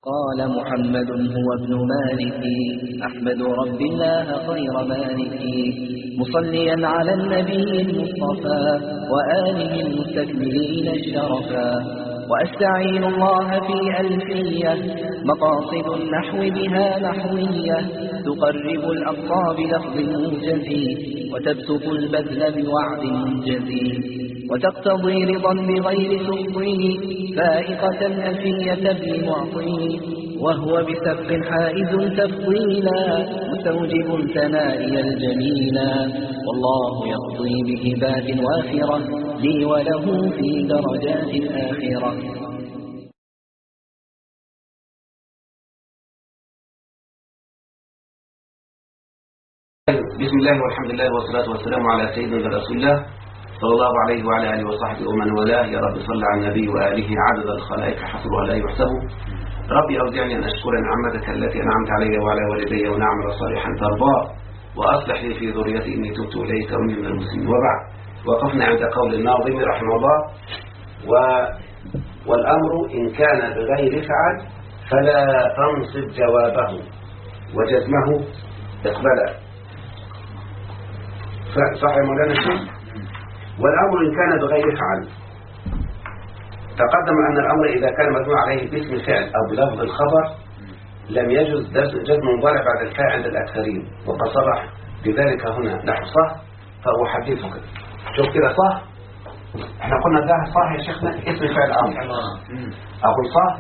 قال محمد هو ابن مالك أحمد رب الله خير مالك مصليا على النبي المصطفى وآله المستكملين الشرفا وأستعين الله في ألفية مقاصد النحو بها نحوية تقرب الأقصى بلفظ موجز وتبسط البذل بوعد منجز وتقتضي رضا بغير سخطه فائقة ألفية ابن معطي وهو بسبق حائز تفضيلا مستوجب ثنائي الجميلا والله يقضي بهبات وافرة لي وله في درجات الآخرة. بسم الله والحمد لله والصلاة والسلام على سيدنا رسول الله صلى الله عليه وعلى آله وصحبه ومن والاه. يا رب صل على النبي وآله عدد الخلائق حصرها لا يحسب. ربي أوزعني أن أشكر نعمتك التي أنعمت علي وعلى والدي ونعمل صالحا ترضاه وأصلح لي في ذريتي إني تبت إليك وإني من المسلمين. وبعد، وقفنا عند قول الناظم رحمه الله: والأمر إن كان بغير فعل فلا تنصب جوابه وجزمه اقبلا. صح يا مولانا الشيخ؟ والأمر إن كان بغير فعل، تقدم أن الأمر إذا كان مبني عليه باسم فعل أو بلفظ الخبر لم يجوز جزم مضارع بعد الفاء عند الأكثرين، وقد صرح بذلك هنا نحو صح فأحدثك. شوف كده صح، احنا قلنا ده صح يا شيخنا اسم فعل أمر. أقول صح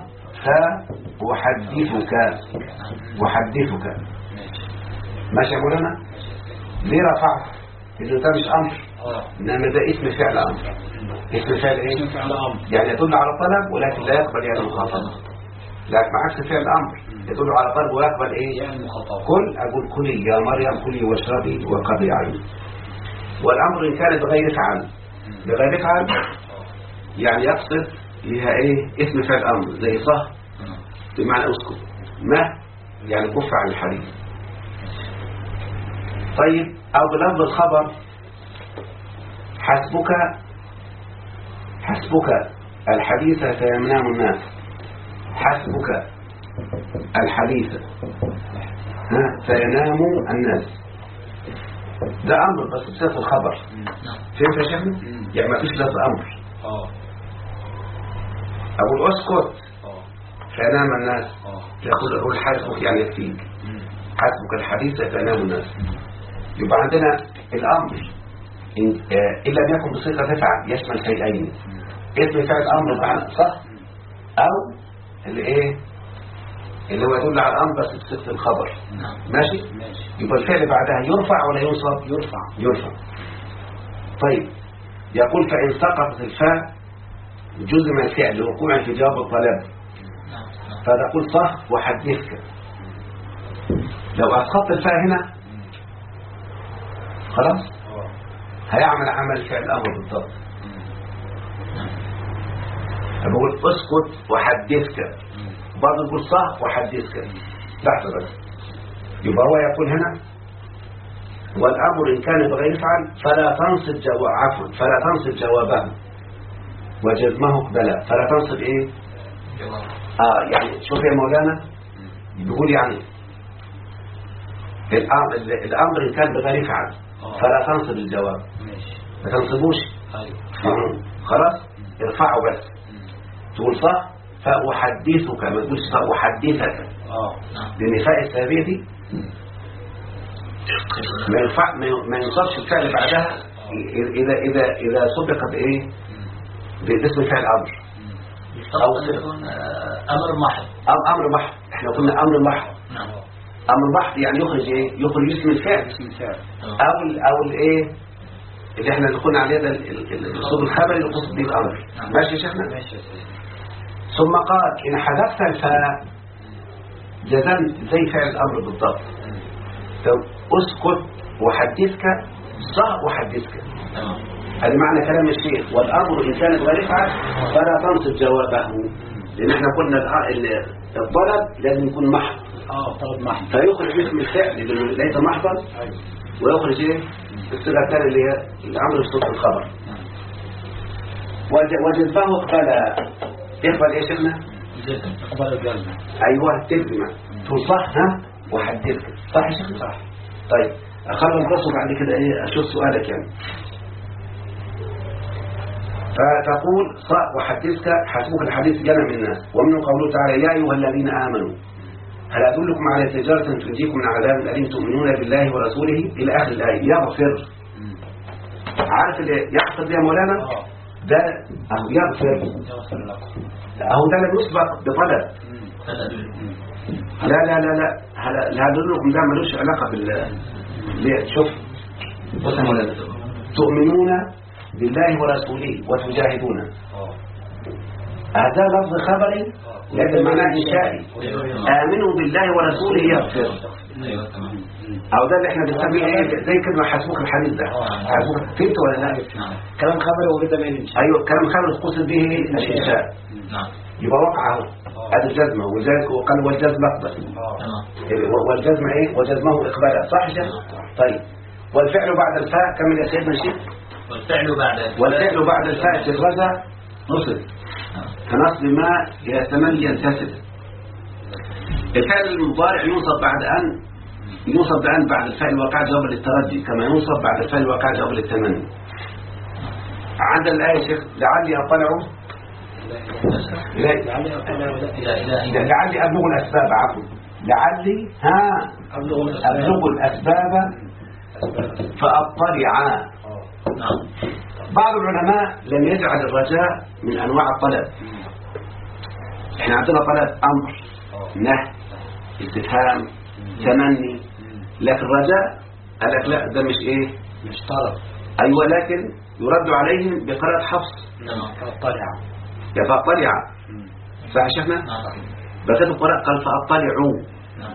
فأحدثك ماشي يا مولانا؟ ليه رفعت؟ إنه ده مش أمر، إنما ده اسم فعل أمر. اسم فعل إيه؟ يعني يدل على طلب ولكن لا يقبل يعني المخاطبة. لكن عكس فعل أمر يدل على طلب ويقبل إيه؟ يعني المخاطبة. كل أقول كلي يا مريم كلي واشربي وقضي عيني. والأمر إن كان بغير فعل، بغير فعل يعني يقصد لها إيه؟ اسم فعل أمر زي صح بمعنى أسكت، ما يعني كف عن الحديث. طيب، أو بلفظ الخبر حسبك الحديث فينام الناس. حسبك الحديث فينام الناس، ده أمر بس بصيغة الخبر. فهمت يا شيخنا؟ يعني ما فيش لفظ أمر. أقول أسكت فينام الناس، يقول حسبك يعني يكفيك. حسبك الحديث فينام الناس. يبقى عندنا الأمر إن لم يكن بصيغة تفعل يشمل شيئين: اسم فعل أمر بمعنى صح، أو اللي هو يدل على الأمر بس بصيغة الخبر. ماشي؟ يبقى الفعل بعدها يرفع ولا ينصب؟ يرفع. طيب، يقول فإن سقطت الفاء جزم الفعل لوقوع في جواب الطلب، فتقول صح وحدثك. لو أسقطت الفاء هنا خلاص هيعمل عمل فعل أمر بالضبط. بقول اسكت وحدثك، برضه يقول صح وحدثك. لحظة بس، يبقى هو يقول هنا: والأمر إن كان بغير فعل فلا تنصب جوابه وجزمه اقبلا. فلا تنصب إيه؟ يعني شوف يا مولانا، بيقول يعني الأمر إن كان بغير فعل فلا تنصب الجواب، ما تنصبوش. خلاص ارفعه بس، تقول صح فأحدثك، ما تقولش فأحدثك، لأن فاء السابية دي ما ينصبش الفعل بعدها إذا سبقت إيه باسم فعل أمر أو أمر محض. احنا قلنا أمر محض. أمر محض يعني يخرج إيه؟ يخرج اسم الفعل أو الإيه اللي احنا قلنا عليه ده الأسلوب الخبري اللي قصد به الأمر. ماشي يا شيخنا؟ ثم قال: إن حذفت الفاء جزمت زي فعل الأمر بالضبط. اسكت وحدثك صح وحدثك. هذا معنى كلام الشيخ: والأمر إن كان بغير فعل فلا تنصب جوابه. لأن احنا قلنا الطلب لازم يكون محض. طلب محض فيخرج اسم الفعل ليس محضا، ويخرج ايه الصيغه الثانيه اللي هي الامر بصوت الخبر. وجذبه اقبل ايه يا شيخنا؟ ايوه تلزم تقول صح ها وحددك صح يا شيخ صح. طيب اخلص بس وبعد كده ايه اشوف سؤالك يعني. فتقول صح وحدثك حسبك الحديث جنى من الناس. ومن قوله تعالى يا ايها الذين امنوا هل ادلكم على تجاره تنجيكم من عذاب اليم تؤمنون بالله ورسوله الى اخر الايه. يغفر عارف اللي يحصل بها مولانا ده اهو يغفر اهو ده لم يسبق بطلب. لا لا لا لا لا أدلكم ده ملوش علاقة شوف بص يا مولانا تؤمنون بالله ورسوله وتجاهدون هذا لفظ خبري لكن معناه إنشائي. آمنوا بالله ورسوله يغفر أو ده اللي احنا بنسميه ايه زي كلمة حسبوك الحديث ده حسبوك فهمت ولا لا؟ كلام خبري وجدا ما ينشأ. أيوه كلام خبري قصد به الإنشاء يبقى وقعه هذا الجزمة وذلك وقال والجزم أقبل والجزم ايه وجزمه إقبالا صح يا شيخ؟ طيب والفعل بعد الفاء كمل يا سيدنا الشيخ. والفعل بعد الفاء تترجع نصب كنصب ما إلى تملي ينتسب. الفعل المضارع ينصب بأن بعد الفاء الواقع جواب للترجي كما ينصب بعد الفاء الواقع جواب للتمني. عند الآية يا شيخ لعلي أطلع لعلي أبلغ الأسباب عفوا لعلي أبلغ الأسباب فأطلع. بعض العلماء لم يجعل الرجاء من أنواع الطلب. احنا عندنا طلب أمر نهي استفهام تمني لكن الرجاء قال لك لا ده مش ايه مش طلب. ايوه لكن يرد عليهم بقراءة حفص فأطلع صح يا شيخنا بكتب القراءة قال فأطلعوا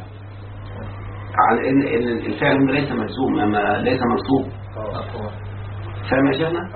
عن ان الفعل ليس مجزوم اما ليس منصوب فاهم يا شيخنا.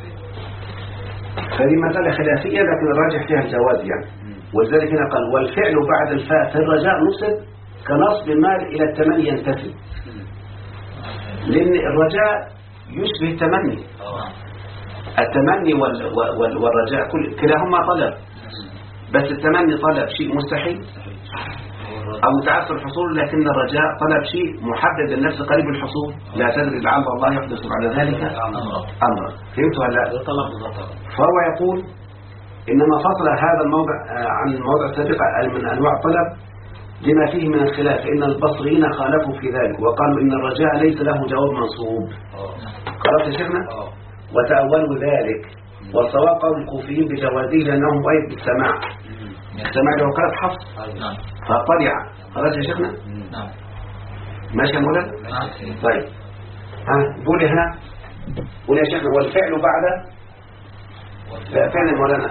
فدي مسألة خلافية لكن الراجح فيها الجواز يعني. ولذلك هنا قال والفعل بعد الفاء في الرجاء نصب كنصب المال إلى التمني ينتفي لأن الرجاء يشبه التمني. التمني والرجاء كلاهما طلب بس التمني طلب شيء مستحيل أو متعثر الحصول لكن الرجاء طلب شيء محدد النفس قريب الحصول لا تدري لعل الله يحدث بعد ذلك أمرا. فهمت ولا لا؟ فهو يقول إنما فصل هذا الموضع عن الموضع السابق من أنواع الطلب لما فيه من الخلاف فإن البصريين خالفوا في ذلك وقالوا إن الرجاء ليس له جواب منصوب. قرأت يا شيخنا وتأولوا ذلك والصواب قول الكوفيين بجوازه لأنهم مؤيد بالسماع. السماع له قرأت حفص فطلع. خلاص يا شيخنا ماشي يا مولانا. طيب قول هنا قول يا شيخنا والفعل بعد فعل مولانا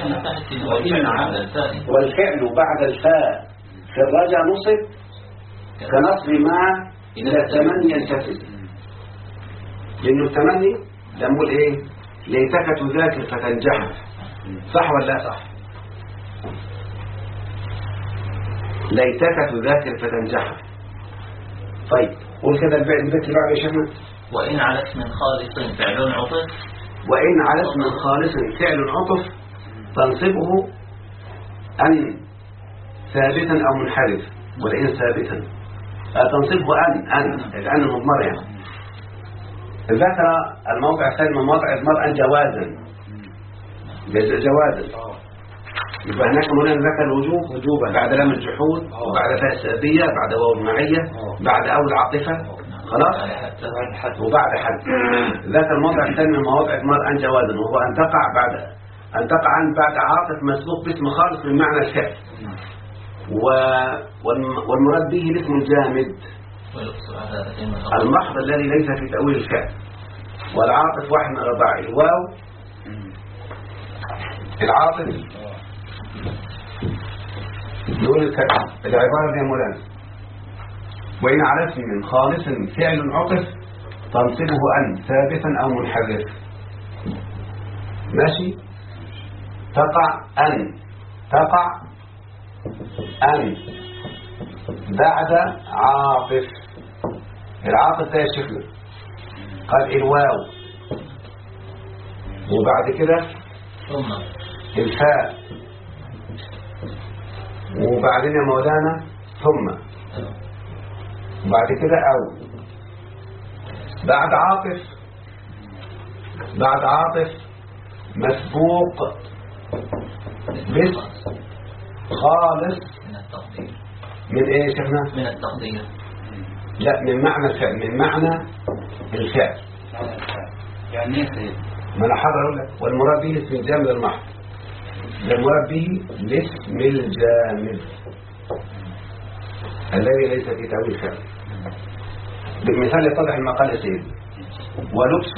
والفعل بعد الفاء في الرجاء نصب كنصب ما إلى التمني ينتفي لأنه التمني نقول إيه ليتك تذاكر فتنجح صح ولا لا؟ صح. ليتك تذاكر فتنجح. طيب قول كده البيت اللي بعد يا شيخنا وإن على اسم خالص فعل عطف وإن على اسم خالص فعل عطف تنصبه أن ثابتا أو منحرف ولئن ثابتا تنصبه أن المضمر يعني. ذكر الموضع الثاني من مواضع إضمار أن جوازا يبقى هناك مولانا ذكر الوجوب وجوبا بعد لام الجحود وبعد فاء السببية بعد واو المعية بعد أول العاطفة خلاص وبعد حد. ذكر الموضع الثاني من مواضع إضمار أن جوازا وهو أن تقع بعد عاطف مسبوق باسم خالص من معنى الفعل والمراد به الاسم الجامد المحض الذي ليس في تأويل الفعل والعاطف واحد من أرباع الواو العاطف نقول العبارة دي مولانا وإن على اسم خالص فعل عطف تنصبه أن ثابتا أو منحرف ماشي. تقع أن بعد عاطف العاطف ده يا شيخنا قال الواو وبعد كده ثم الفاء وبعدين يا مولانا ثم، وبعد كده أو، بعد عاطف مسبوق باسم خالص من التقدير. من ايه يا شيخنا؟ من التقدير. لا، من معنى الفعل، من معنى الفعل. يعني ايه سيد؟ ما انا حاضر اقول لك. والمراد به اسم الجامد المحض، المراد به الاسم الجامد الذي ليس في تأويل فعل. بالمثال يتضح المقال يا سيدي. ولبس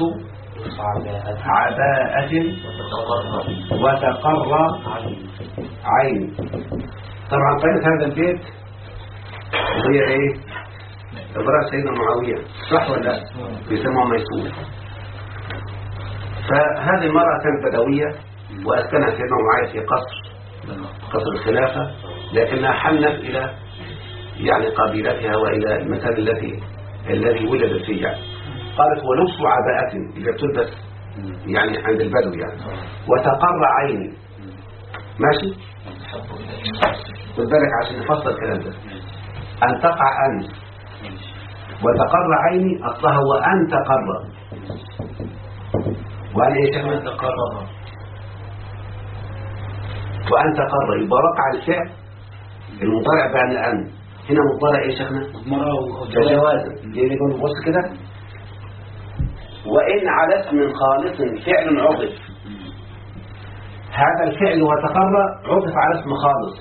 عباءة وتقر عين. طبعا قيمة هذا البيت هي ايه؟ امرأة سيدنا معاوية، صح ولا لا؟ بيسموها ميسورة. فهذه المرأة كانت بدوية وأسكنها سيدنا معاوية في قصر الخلافة، لكنها حنت إلى يعني قبيلتها وإلى المكان الذي ولدت فيه يعني. قالت ولبس عباءة اللي بتلبس يعني عند البدو يعني. وتقر عيني، ماشي؟ خد بالك عشان نفصل الكلام ده. أن تقع أنت وتقر عيني أصلها وأن تقر. وأن إيش من تقر؟ وأن تقر يبقى وقع الفعل المضارع بعد أن. هنا مضارع إيه شيخنا؟ جوازا. ليه نقول بص كده؟ وإن على اسم خالص فعل عطف. هذا الفعل وتقر عطف على اسم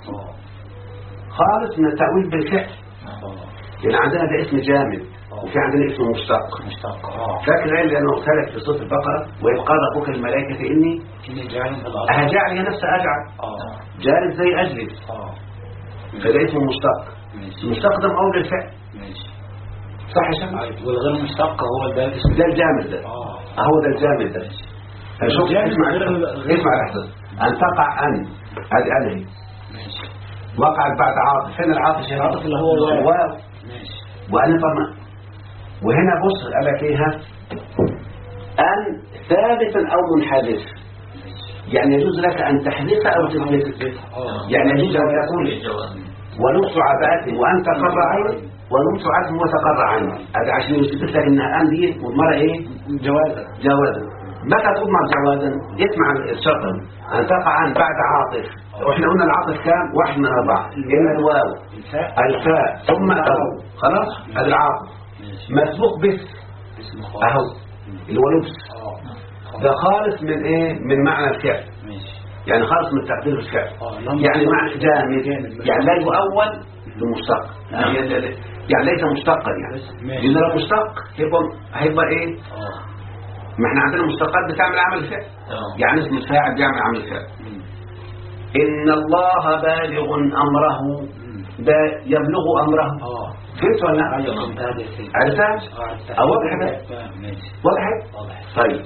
خالص من التأويل بالفعل. لأن عندنا ده اسم جامد وفي عندنا اسم مشتق. فاكر اللي أنا قلت لك في سورة البقرة وإذ قال ربك الملائكة إني هجعل هي نفسها أجعل جالس زي أجلس. فده اسم مشتق. المشتق ده مقول الفعل. صح يا شباب؟ والغير مشتق هو ده الاسم ده الجامد ده. هو ده الجامد ده. شوف اسمع الأحداث. أن تقع أن هذه أنهي وقعت بعد عاطف. فين العاطف؟ العاطف اللي هو واو. وأنا طبعا وهنا بص قال لك إيه؟ أن ثابتا أو منحدث. يعني يجوز لك أن تحدث أو تثبت. يعني يجوز أن تقول ونص عباءة وأن تقر عين ونص عزم وتقر عين. هذا عشان يثبت لك إنها أن دي مضمرة إيه؟ جوازا. متى تضمر جوازا؟ اسمع الشرط. أن تقع عن بعد عاطف. وإحنا قلنا العاطف كام؟ واحد من أربعة. إما الواو الفاء ثم أو. خلاص؟ هذا العاطف مسبوق باسم أهو اللي هو لبس. ده خالص من إيه؟ من معنى الفعل. يعني خالص من تقدير الفعل. يعني معنى جامد. يعني لا يؤول بمشتق. يعني ليس مشتقا يعني. لأن لو مشتق هيبقى إيه؟ ما احنا عندنا مشتقات بتعمل عمل الفعل. يعني اسم الفاعل بيعمل عمل الفعل. إن الله بالغ أمره، ده يبلغ أمره. فهمت ولا لا؟ عرفتها؟ وضحت؟ طيب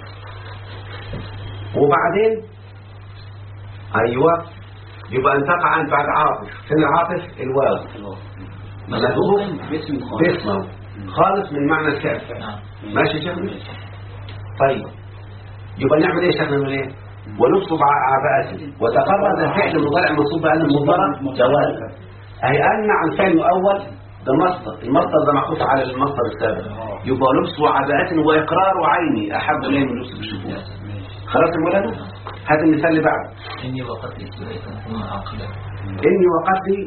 وبعدين أيوة يبقى أن تقع عن بعد عاطف. فين العاطف؟ الواو مسبوق باسمه خالص من معنى الفعل. ماشي يا شيخ؟ طيب يبقى نعمل ايه يا شيخنا؟ نقول ايه؟ ونصب عباءة وتقرر الفعل المضارع منصوب بأن المضارع جوازا. أي أن عن فعل الأول ده مصدر. المصدر ده معطوف على المصدر السابق. يبقى لبس وعباءة وإقرار عيني أحب إليه من لبس الشفوف. خلاص يا مولانا؟ هذا المثال اللي بعده. إني وقتلي سليكا ثم أعقله. إني وقتلي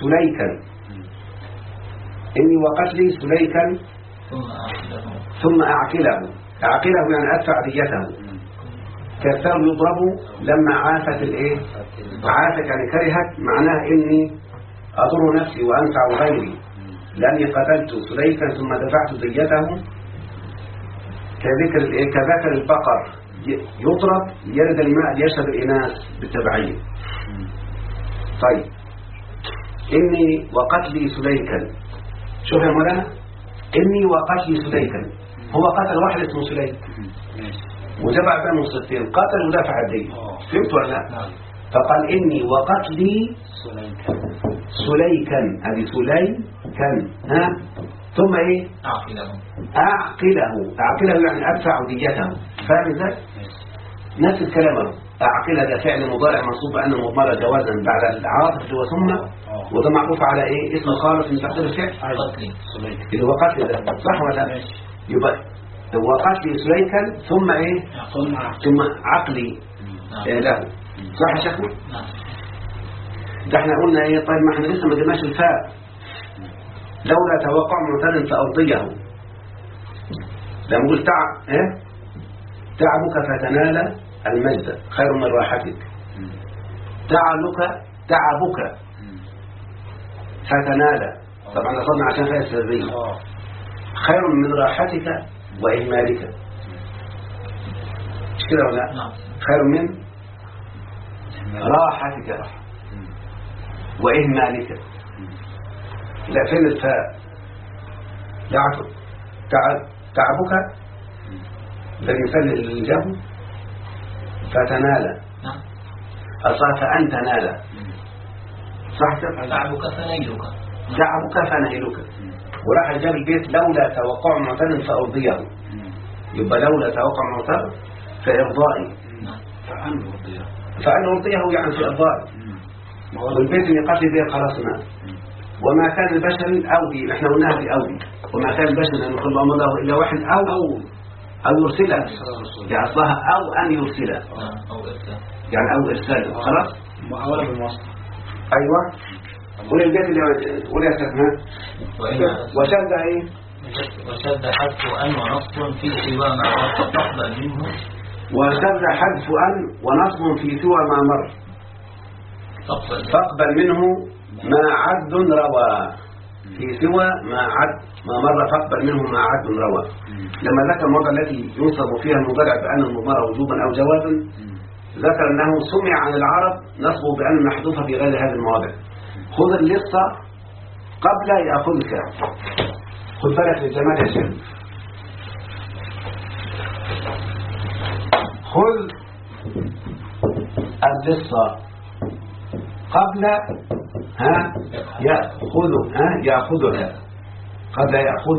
سليكا ثم أعقله. أعقله يعني أدفع ديته. كالثور يضرب لما عافت الايه؟ عافت يعني كرهت. معناها إني أضر نفسي وأنفع غيري لأني قتلت سليكا ثم دفعت ديته. كذكر البقر يضرب يرد الماء ليشرب الإناث بالتبعية. طيب إني وقتلي سليكا. شوف يا مولانا، إني وقتلي سليكا هو قتل واحد اسمه سليك وجمع بين الصفتين قتل ودافع الدين. فهمت ولا لا؟ فقال إني وقتلي سليكا. هذه سليكا ثم إيه؟ أعقله يعني أدفع ديته. فاهم ازاي؟ نفس الكلام اهو. أعقلها ده فعل مضارع منصوب بأن مضمرة جوازا بعد العاطف اللي هو ثم، وده معروف على إيه؟ اسم خالص من تقدير الفعل اللي هو قتل ده، صح ولا لا؟ يبقى هو قتل سليكا ثم إيه؟ ثم عقلي له، صح يا شيخنا؟ ده احنا قلنا إيه؟ طيب ما احنا لسه ما جبناش الفاء. لولا توقع معتد فأرضيه، لما نقول إيه؟ تعبك فتنال المجد خير من راحتك. تعبك فتنال، طبعا أصدنا عشان فيها السرية. خير من راحتك وإهمالك، مش كده ولا لا؟ خير من راحتك وإهمالك. لا فين الفاء؟ تعبك ده المثال اللي جابه فتنال، أصلا فأن تنال، صح كده؟ تعبك فنيلك. تعبك فنيلك. وراح جاب البيت لولا توقع معتد فأرضيه، يبقى لولا توقع معتد فإرضائي، فأن أرضيه يعني في إرضائي. والبيت اللي قتل به خلصنا. وما كان البشر أودي، احنا قلناها في أودي، وما كان البشر أن يقول الله له إلا واحد أو يرسله، يعني أصلها أو أن يرسله، يعني أو إرساله. خلاص محاولة بالمصدر. أيوة. قول البيت اللي قول يا سيدنا. وشد إيه؟ وشد حذف أن ونصب في سوى ما مر تقبل منه. وشد حذف أن ونصب في سوى ما مر تقبل منه ما عد روى. في سوى ما مر فاقبل منه ما عد روى. لما ذكر الموضع التي ينصب فيها المضارع بأن المضارع وجوبا أو جوازا، ذكر أنه سمع عن العرب نصبه بأن محذوفة في غير هذه المواضع. خذ اللصة قبل يأخذك. خذ بالك للجمال يا شيخ. خذ اللصة قبل يأخذك قبل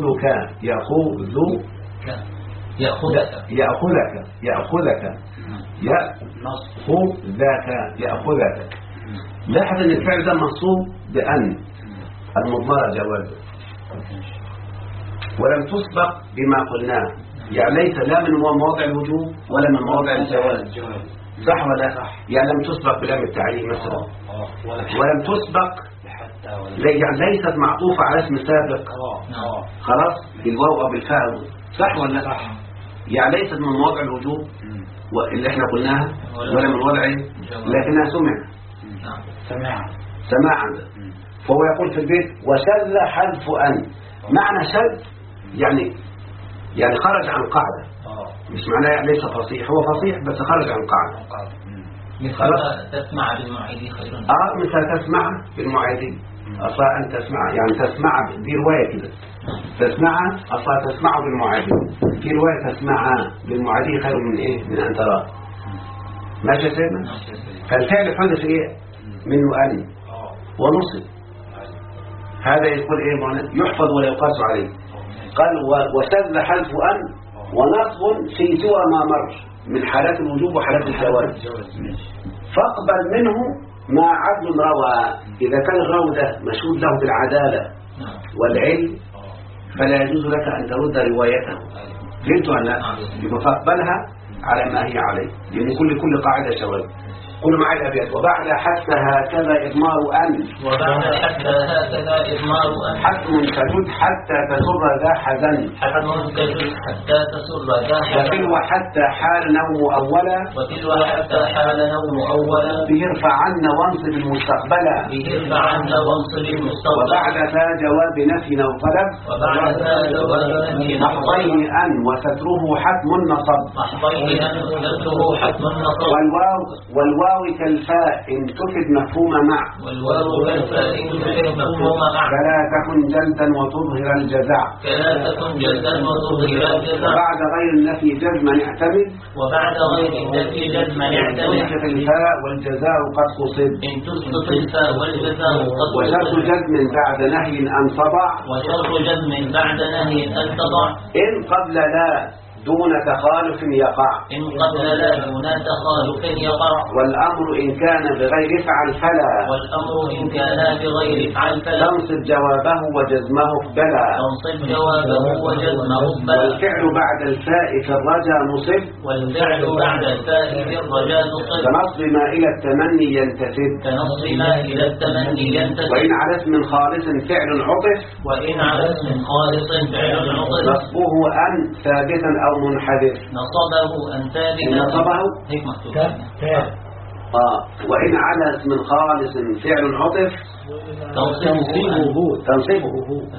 يأخذك. لاحظ ان الفعل ده منصوب بأن المضمرة جوازا، ولم تسبق بما قلناه، يعني ليس لا من مواضع الوجوب ولا من مواضع الجواز، صح ولا صح؟ يعني لم تسبق بلام التعليم مثلا، ولم تسبق يعني ليست معطوفة على اسم سابق خلاص بالواو أو بالفاء، صح ولا صح؟ يعني ليست من مواضع الوجوب اللي احنا قلناها ولا من وضع لكنها سماعا. فهو يقول في البيت وشذ حذف أن. معنى شذ يعني خرج عن قاعدة، مش معناه ليس فصيح، هو فصيح بس خرج عن قاعدة. مثل تسمع بالمعيد خيرا. مثل تسمع بالمعيد، أصلا أن تسمع يعني تسمع دي رواية كده، تسمع أصلا تسمع بالمعيد، في رواية تسمع بالمعيد خير من إيه؟ من أن ترى. ماشي يا سيدنا؟ فالفعل حدث إيه؟ منه أن ونصب. هذا يقول إيه؟ يحفظ ولا يقاس عليه. قال وشذ حذف أن ونصب في سوى ما مر من حالات الوجوب وحالات الجواز. فاقبل منه ما عدل روى. إذا كان الراوي ده مشهود له بالعدالة والعلم فلا يجوز لك أن ترد روايته. فهمت ولا لا؟ يبقى فاقبلها على ما هي عليه، لأن كل قاعدة شواذ. قولوا معي الأبيات. وبعد حتى هكذا إضمار أن. وبعد حتى هكذا إضمار أن. حتم تجد حتى تسر ذا حزن. حتم تجد حتى تسر ذا حزن. وتلو حتى حال نوم أولا. وتلو حتى حال نوم أولا. به ارفع عنا وانصب المستقبلا. به ارفع عنا وانصب المستقبلا. وبعد ذا جواب نفي أو طلب. وبعد ذا جواب نفي. محضيه أن وستره حتم نصب. محضيه أن وستره حتم نصب. والواو كالفاء إن تفد مفهوم مع. والواو كالفاء إن تفد مفهوم مع. فلا تكن جلدا وتظهر الجزع. فلا تكن جلدا وتظهر الجزع. وبعد غير النفي جزما اعتمد. وبعد غير النفي جزما اعتمد. إن تسقط الفاء والجزاء قد قصد. إن تسقط الفاء والجزاء قد قصد. وشرط جزم بعد نهي أن تضع. وشرط جزم بعد نهي أن تضع. إن قبل لا دون تخالف يقع إن قبل لا دون تخالف يقع والأمر إن كان بغير افعل فلا والأمر إن كان بغير افعل فلا تنصب جوابه وجزمه بلا تنصب جوابه وجزمه بلا والفعل بعد الفاء في الرجا نصب والفعل بعد الفاء في الرجاء نصب كنصب ما إلى التمني ينتسب كنصب ما إلى التمني ينتسب وإن على اسم خالص فعل عطف وإن على اسم خالص فعل عطف نصبه أن ثابتا أو منحدث نصبه أن ثابتا نصبه هيك مكتوب وإن على اسم خالص فعل عطف تنصبه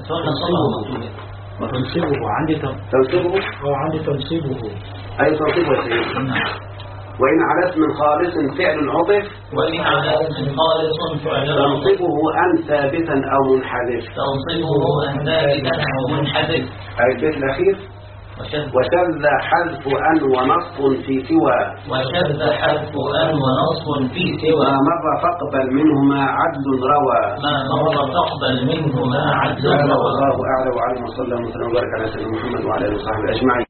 تنصيبه عندي تنصبه عندي تنصيبه أي تنصبه شيء وإن على اسم خالص فعل عطف وإن على اسم خالص فعل عطف تنصبه أن ثابتا أو منحدث تنصبه أن ثابتا أو منحدث أي البيت الأخير وشذ حذف أن ونصب في سوى وشذ حذف أن ونصب في سوى ما مر فاقبل منهما عدل روى ما مر فاقبل منهما عدل روى الله أعلم وعلم وصلى الله وسلم وبارك على سيدنا محمد وعلى آله وصحبه أجمعين.